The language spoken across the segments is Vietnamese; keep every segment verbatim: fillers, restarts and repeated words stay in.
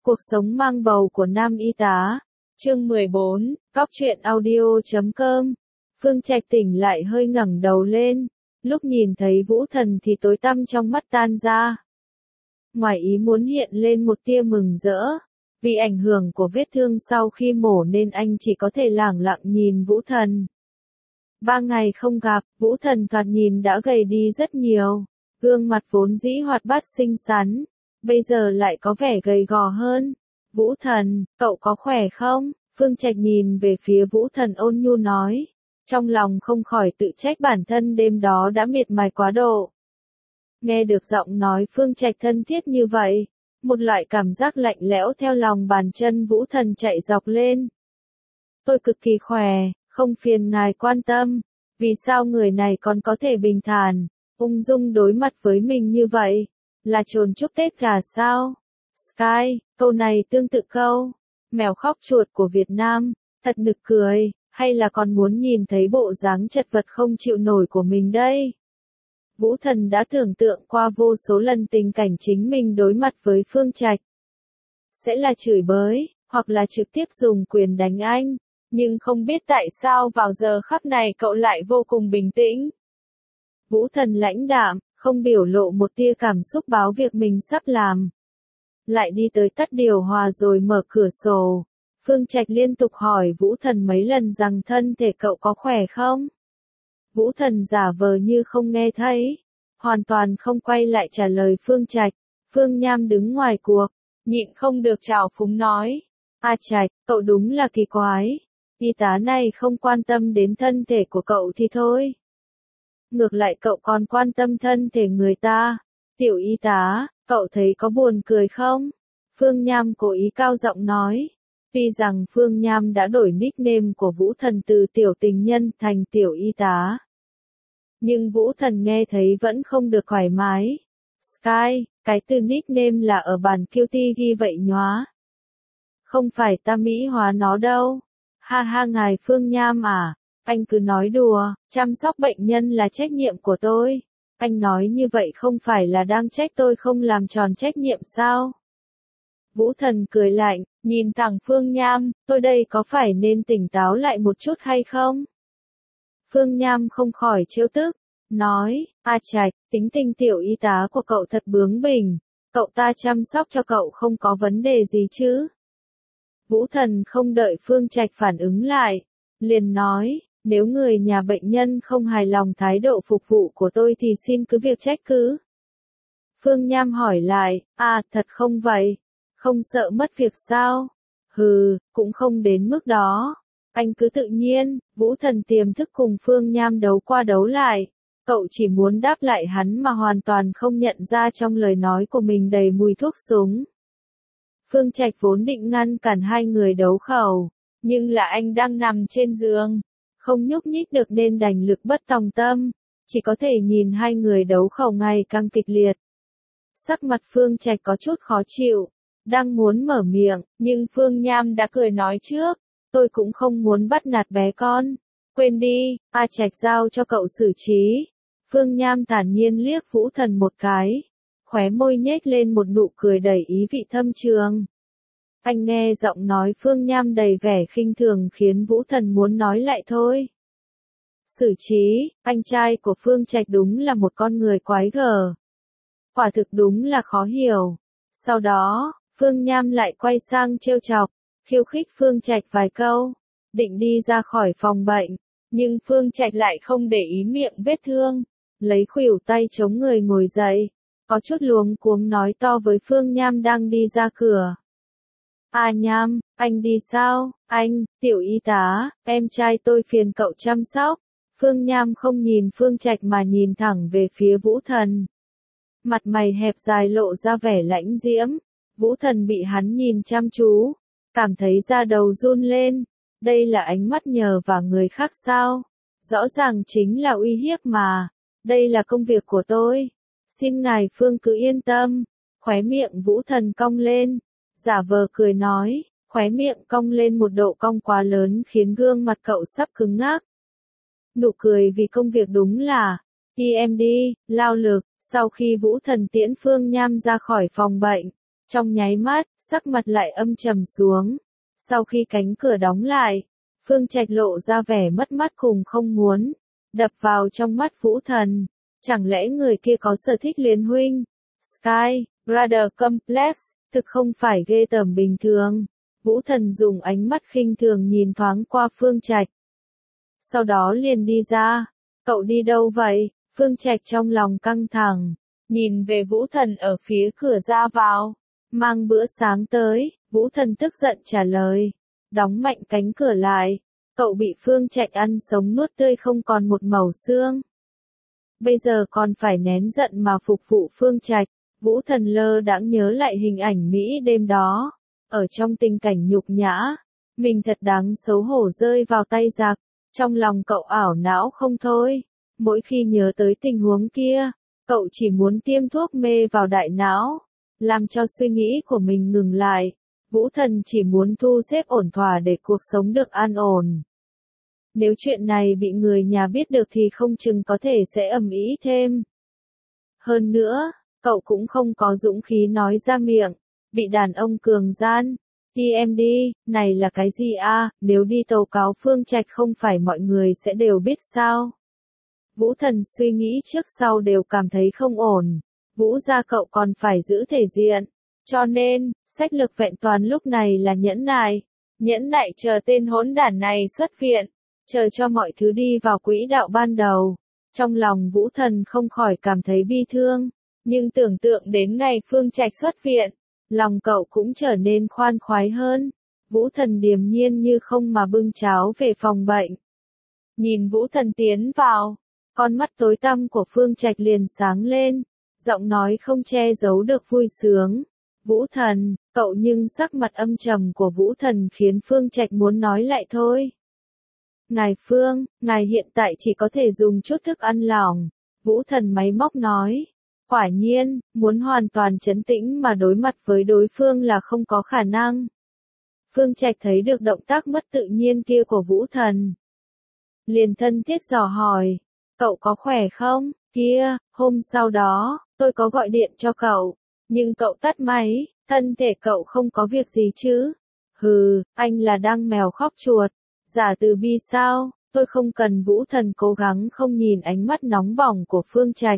Cuộc sống mang bầu của nam y tá. Chương mười bốn, Góc truyện audio chấm com. Phương Trạch tỉnh lại hơi ngẩng đầu lên, lúc nhìn thấy Vũ Thần thì tối tăm trong mắt tan ra. Ngoài ý muốn hiện lên một tia mừng rỡ, vì ảnh hưởng của vết thương sau khi mổ nên anh chỉ có thể lẳng lặng nhìn Vũ Thần. Ba ngày không gặp, Vũ Thần thoạt nhìn đã gầy đi rất nhiều, gương mặt vốn dĩ hoạt bát xinh xắn, bây giờ lại có vẻ gầy gò hơn. Vũ Thần, cậu có khỏe không? Phương Trạch nhìn về phía Vũ Thần ôn nhu nói, trong lòng không khỏi tự trách bản thân đêm đó đã miệt mài quá độ. Nghe được giọng nói Phương Trạch thân thiết như vậy, một loại cảm giác lạnh lẽo theo lòng bàn chân Vũ Thần chạy dọc lên. Tôi cực kỳ khỏe, không phiền ngài quan tâm, vì sao người này còn có thể bình thản, ung dung đối mặt với mình như vậy, là trồn chúc Tết gà sao? Sky, câu này tương tự câu mèo khóc chuột của Việt Nam, thật nực cười, hay là còn muốn nhìn thấy bộ dáng chật vật không chịu nổi của mình đây? Vũ Thần đã tưởng tượng qua vô số lần tình cảnh chính mình đối mặt với Phương Trạch. Sẽ là chửi bới, hoặc là trực tiếp dùng quyền đánh anh, nhưng không biết tại sao vào giờ khắc này cậu lại vô cùng bình tĩnh. Vũ Thần lãnh đạm, không biểu lộ một tia cảm xúc báo việc mình sắp làm. Lại đi tới tắt điều hòa rồi mở cửa sổ. Phương Trạch liên tục hỏi Vũ Thần mấy lần rằng thân thể cậu có khỏe không? Vũ Thần giả vờ như không nghe thấy, hoàn toàn không quay lại trả lời Phương Trạch. Phương Nham đứng ngoài cuộc, nhịn không được trào phúng nói, A Trạch, cậu đúng là kỳ quái, y tá này không quan tâm đến thân thể của cậu thì thôi, ngược lại cậu còn quan tâm thân thể người ta. Tiểu y tá, cậu thấy có buồn cười không? Phương Nham cố ý cao giọng nói. Tuy rằng Phương Nham đã đổi nickname của Vũ Thần từ tiểu tình nhân thành tiểu y tá, nhưng Vũ Thần nghe thấy vẫn không được thoải mái. Sky, cái từ nickname là ở bản Q T ghi vậy nhóa. Không phải ta mỹ hóa nó đâu. Ha ha ngài Phương Nham à, anh cứ nói đùa, chăm sóc bệnh nhân là trách nhiệm của tôi. Anh nói như vậy không phải là đang trách tôi không làm tròn trách nhiệm sao? Vũ Thần cười lạnh, nhìn thẳng Phương Nham, tôi đây có phải nên tỉnh táo lại một chút hay không? Phương Nham không khỏi trêu tức, nói, A Trạch, tính tình tiểu y tá của cậu thật bướng bỉnh, cậu ta chăm sóc cho cậu không có vấn đề gì chứ? Vũ Thần không đợi Phương Trạch phản ứng lại, liền nói, nếu người nhà bệnh nhân không hài lòng thái độ phục vụ của tôi thì xin cứ việc trách cứ. Phương Nham hỏi lại, à thật không vậy? Không sợ mất việc sao? Hừ, cũng không đến mức đó. Anh cứ tự nhiên. Vũ Thần tiềm thức cùng Phương Nham đấu qua đấu lại. Cậu chỉ muốn đáp lại hắn mà hoàn toàn không nhận ra trong lời nói của mình đầy mùi thuốc súng. Phương Trạch vốn định ngăn cản hai người đấu khẩu, nhưng là anh đang nằm trên giường, không nhúc nhích được nên đành lực bất tòng tâm, chỉ có thể nhìn hai người đấu khẩu ngày càng kịch liệt. Sắc mặt Phương Trạch có chút khó chịu, đang muốn mở miệng, nhưng Phương Nham đã cười nói trước, tôi cũng không muốn bắt nạt bé con, quên đi, A Trạch giao cho cậu xử trí. Phương Nham thản nhiên liếc Vũ Thần một cái, khóe môi nhếch lên một nụ cười đầy ý vị thâm trường. Anh nghe giọng nói Phương Nham đầy vẻ khinh thường khiến Vũ Thần muốn nói lại thôi. Xử trí, anh trai của Phương Trạch đúng là một con người quái gở. Quả thực đúng là khó hiểu. Sau đó, Phương Nham lại quay sang trêu chọc, khiêu khích Phương Trạch vài câu, định đi ra khỏi phòng bệnh, nhưng Phương Trạch lại không để ý miệng vết thương, lấy khuỷu tay chống người ngồi dậy, có chút luống cuống nói to với Phương Nham đang đi ra cửa. À Nham, anh đi sao? Anh, tiểu y tá, em trai tôi phiền cậu chăm sóc. Phương Nham không nhìn Phương Trạch mà nhìn thẳng về phía Vũ Thần. Mặt mày hẹp dài lộ ra vẻ lãnh diễm. Vũ Thần bị hắn nhìn chăm chú, cảm thấy da đầu run lên. Đây là ánh mắt nhờ vào người khác sao? Rõ ràng chính là uy hiếp mà. Đây là công việc của tôi. Xin ngài Phương cứ yên tâm. Khóe miệng Vũ Thần cong lên, giả vờ cười nói, khóe miệng cong lên một độ cong quá lớn khiến gương mặt cậu sắp cứng ngắc. Nụ cười vì công việc đúng là đi em đi, lao lực. Sau khi Vũ Thần tiễn Phương Nham ra khỏi phòng bệnh, Trong nháy mắt, sắc mặt lại âm trầm xuống. Sau khi cánh cửa đóng lại, Phương Trạch lộ ra vẻ mất mát cùng không muốn, đập vào trong mắt Vũ Thần. Chẳng lẽ người kia có sở thích liên huynh? Sky, Brother Complex, thực không phải ghê tởm bình thường. Vũ Thần dùng ánh mắt khinh thường nhìn thoáng qua Phương Trạch. Sau đó liền đi ra. Cậu đi đâu vậy? Phương Trạch trong lòng căng thẳng, nhìn về Vũ Thần ở phía cửa ra vào. Mang bữa sáng tới, Vũ Thần tức giận trả lời. Đóng mạnh cánh cửa lại. Cậu bị Phương Trạch ăn sống nuốt tươi không còn một mẩu xương. Bây giờ còn phải nén giận mà phục vụ Phương Trạch. Vũ Thần lơ đãng nhớ lại hình ảnh Mỹ đêm đó. Ở trong tình cảnh nhục nhã, mình thật đáng xấu hổ rơi vào tay giặc. Trong lòng cậu ảo não không thôi. Mỗi khi nhớ tới tình huống kia, cậu chỉ muốn tiêm thuốc mê vào đại não, làm cho suy nghĩ của mình ngừng lại. Vũ Thần chỉ muốn thu xếp ổn thỏa để cuộc sống được an ổn. Nếu chuyện này bị người nhà biết được thì không chừng có thể sẽ ầm ĩ thêm. Hơn nữa, cậu cũng không có dũng khí nói ra miệng, bị đàn ông cường gian. Đi em đi, này là cái gì a? Nếu đi tố cáo Phương Trạch không phải mọi người sẽ đều biết sao? Vũ Thần suy nghĩ trước sau đều cảm thấy không ổn. Vũ gia cậu còn phải giữ thể diện. Cho nên, sách lược vẹn toàn lúc này là nhẫn nại. Nhẫn nại chờ tên hỗn đản này xuất viện. Chờ cho mọi thứ đi vào quỹ đạo ban đầu. Trong lòng Vũ Thần không khỏi cảm thấy bi thương. Nhưng tưởng tượng đến ngày Phương Trạch xuất viện, lòng cậu cũng trở nên khoan khoái hơn. Vũ Thần điềm nhiên như không mà bưng cháo về phòng bệnh. Nhìn Vũ Thần tiến vào, con mắt tối tăm của Phương Trạch liền sáng lên, giọng nói không che giấu được vui sướng. Vũ Thần, cậu nhưng sắc mặt âm trầm của Vũ Thần khiến Phương Trạch muốn nói lại thôi. Ngài Phương, ngài hiện tại chỉ có thể dùng chút thức ăn lỏng. Vũ Thần máy móc nói. Quả nhiên, muốn hoàn toàn trấn tĩnh mà đối mặt với đối phương là không có khả năng. Phương Trạch thấy được động tác mất tự nhiên kia của Vũ Thần. Liền thân thiết dò hỏi. Cậu có khỏe không? Kia, hôm sau đó, tôi có gọi điện cho cậu. Nhưng cậu tắt máy, thân thể cậu không có việc gì chứ? Hừ, anh là đang mèo khóc chuột. Giả từ bi sao? Tôi không cần. Vũ Thần cố gắng không nhìn ánh mắt nóng bỏng của Phương Trạch.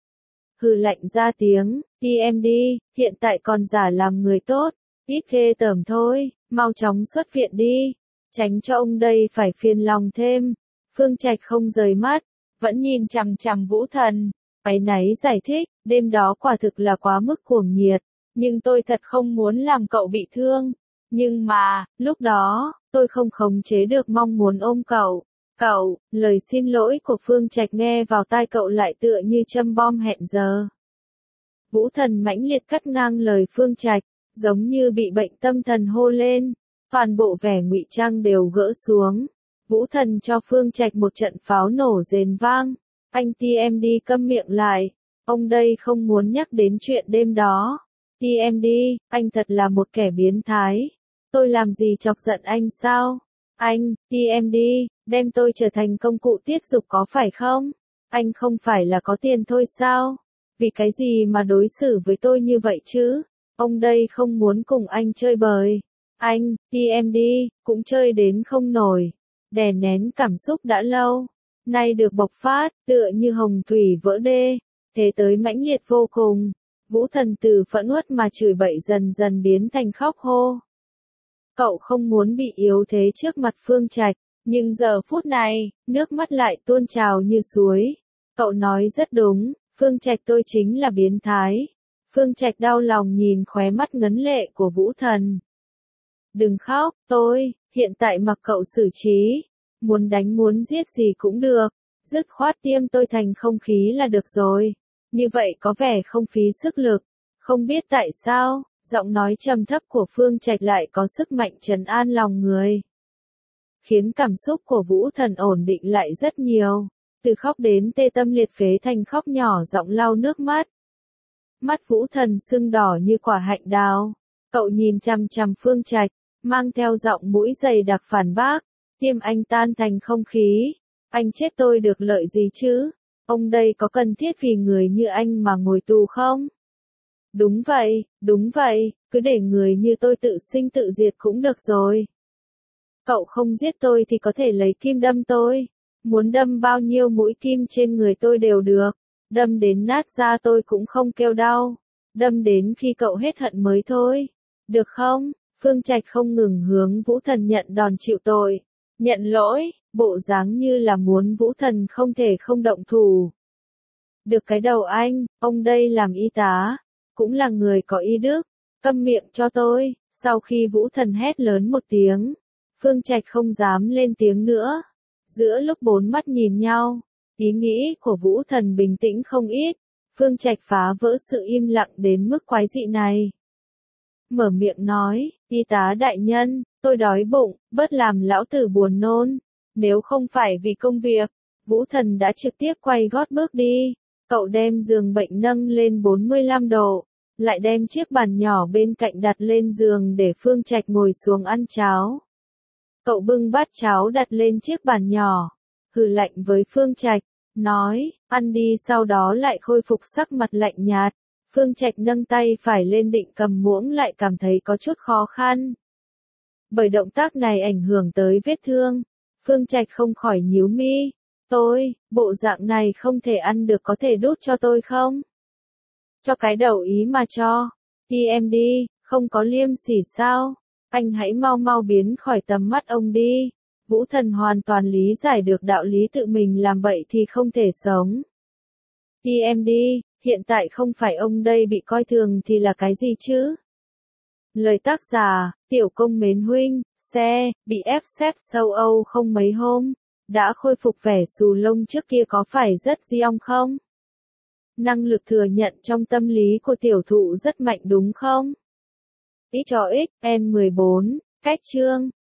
Hừ lạnh ra tiếng, đi em đi, hiện tại còn giả làm người tốt, ít ghê tởm thôi, mau chóng xuất viện đi, tránh cho ông đây phải phiền lòng thêm. Phương Trạch không rời mắt, vẫn nhìn chằm chằm Vũ Thần, áy náy giải thích, đêm đó quả thực là quá mức cuồng nhiệt, nhưng tôi thật không muốn làm cậu bị thương, nhưng mà, lúc đó, tôi không khống chế được mong muốn ôm cậu. Cậu, lời xin lỗi của Phương Trạch nghe vào tai cậu lại tựa như châm bom hẹn giờ. Vũ Thần mãnh liệt cắt ngang lời Phương Trạch, giống như bị bệnh tâm thần hô lên, toàn bộ vẻ ngụy trang đều gỡ xuống. Vũ Thần cho Phương Trạch một trận pháo nổ rền vang, anh ti em đi câm miệng lại, ông đây không muốn nhắc đến chuyện đêm đó. ti em đi, anh thật là một kẻ biến thái, tôi làm gì chọc giận anh sao? Anh, ti em đi, đem tôi trở thành công cụ tiết dục có phải không? Anh không phải là có tiền thôi sao? Vì cái gì mà đối xử với tôi như vậy chứ? Ông đây không muốn cùng anh chơi bời. Anh, ti em đi, cũng chơi đến không nổi. Đè nén cảm xúc đã lâu. Nay được bộc phát, tựa như hồng thủy vỡ đê. Thế tới mãnh liệt vô cùng. Vũ Thần từ phẫn uất mà chửi bậy dần dần biến thành khóc hô. Cậu không muốn bị yếu thế trước mặt Phương Trạch, nhưng giờ phút này, nước mắt lại tuôn trào như suối. Cậu nói rất đúng, Phương Trạch tôi chính là biến thái. Phương Trạch đau lòng nhìn khóe mắt ngấn lệ của Vũ Thần. Đừng khóc, tôi, hiện tại mặc cậu xử trí. Muốn đánh muốn giết gì cũng được, dứt khoát tiêm tôi thành không khí là được rồi. Như vậy có vẻ không phí sức lực. Không biết tại sao, giọng nói trầm thấp của Phương Trạch lại có sức mạnh trấn an lòng người. Khiến cảm xúc của Vũ Thần ổn định lại rất nhiều. Từ khóc đến tê tâm liệt phế thành khóc nhỏ giọng lau nước mắt. Mắt Vũ Thần sưng đỏ như quả hạnh đào. Cậu nhìn chằm chằm Phương Trạch, mang theo giọng mũi dày đặc phản bác. Tiêm anh tan thành không khí. Anh chết tôi được lợi gì chứ? Ông đây có cần thiết vì người như anh mà ngồi tù không? Đúng vậy, đúng vậy, cứ để người như tôi tự sinh tự diệt cũng được rồi. Cậu không giết tôi thì có thể lấy kim đâm tôi. Muốn đâm bao nhiêu mũi kim trên người tôi đều được. Đâm đến nát da tôi cũng không kêu đau. Đâm đến khi cậu hết hận mới thôi. Được không? Phương Trạch không ngừng hướng Vũ Thần nhận đòn chịu tội. Nhận lỗi, bộ dáng như là muốn Vũ Thần không thể không động thủ. Được cái đầu anh, ông đây làm y tá, cũng là người có y đức. Câm miệng cho tôi. Sau khi Vũ Thần hét lớn một tiếng, Phương Trạch không dám lên tiếng nữa. Giữa lúc bốn mắt nhìn nhau, ý nghĩ của Vũ Thần bình tĩnh không ít. Phương Trạch phá vỡ sự im lặng đến mức quái dị này. Mở miệng nói, y tá đại nhân, tôi đói bụng, bớt làm lão tử buồn nôn. Nếu không phải vì công việc, Vũ Thần đã trực tiếp quay gót bước đi. Cậu đem giường bệnh nâng lên bốn mươi lăm độ, lại đem chiếc bàn nhỏ bên cạnh đặt lên giường để Phương Trạch ngồi xuống ăn cháo. Cậu bưng bát cháo đặt lên chiếc bàn nhỏ, hừ lạnh với Phương Trạch, nói, ăn đi, sau đó lại khôi phục sắc mặt lạnh nhạt. Phương Trạch nâng tay phải lên định cầm muỗng lại cảm thấy có chút khó khăn. Bởi động tác này ảnh hưởng tới vết thương, Phương Trạch không khỏi nhíu mi. Tôi, bộ dạng này không thể ăn được, có thể đút cho tôi không? Cho cái đầu ý mà cho. Đi em đi, không có liêm sỉ sao? Anh hãy mau mau biến khỏi tầm mắt ông đi. Vũ Thần hoàn toàn lý giải được đạo lý tự mình làm bậy thì không thể sống. Đi em đi, hiện tại không phải ông đây bị coi thường thì là cái gì chứ? Lời tác giả, Tiểu Công Mến Huynh, xe, bị ép xếp châu Âu không mấy hôm, đã khôi phục vẻ xù lông trước kia có phải rất diong không? Năng lực thừa nhận trong tâm lý của tiểu thụ rất mạnh đúng không? X cho X, N mười bốn, cách chương.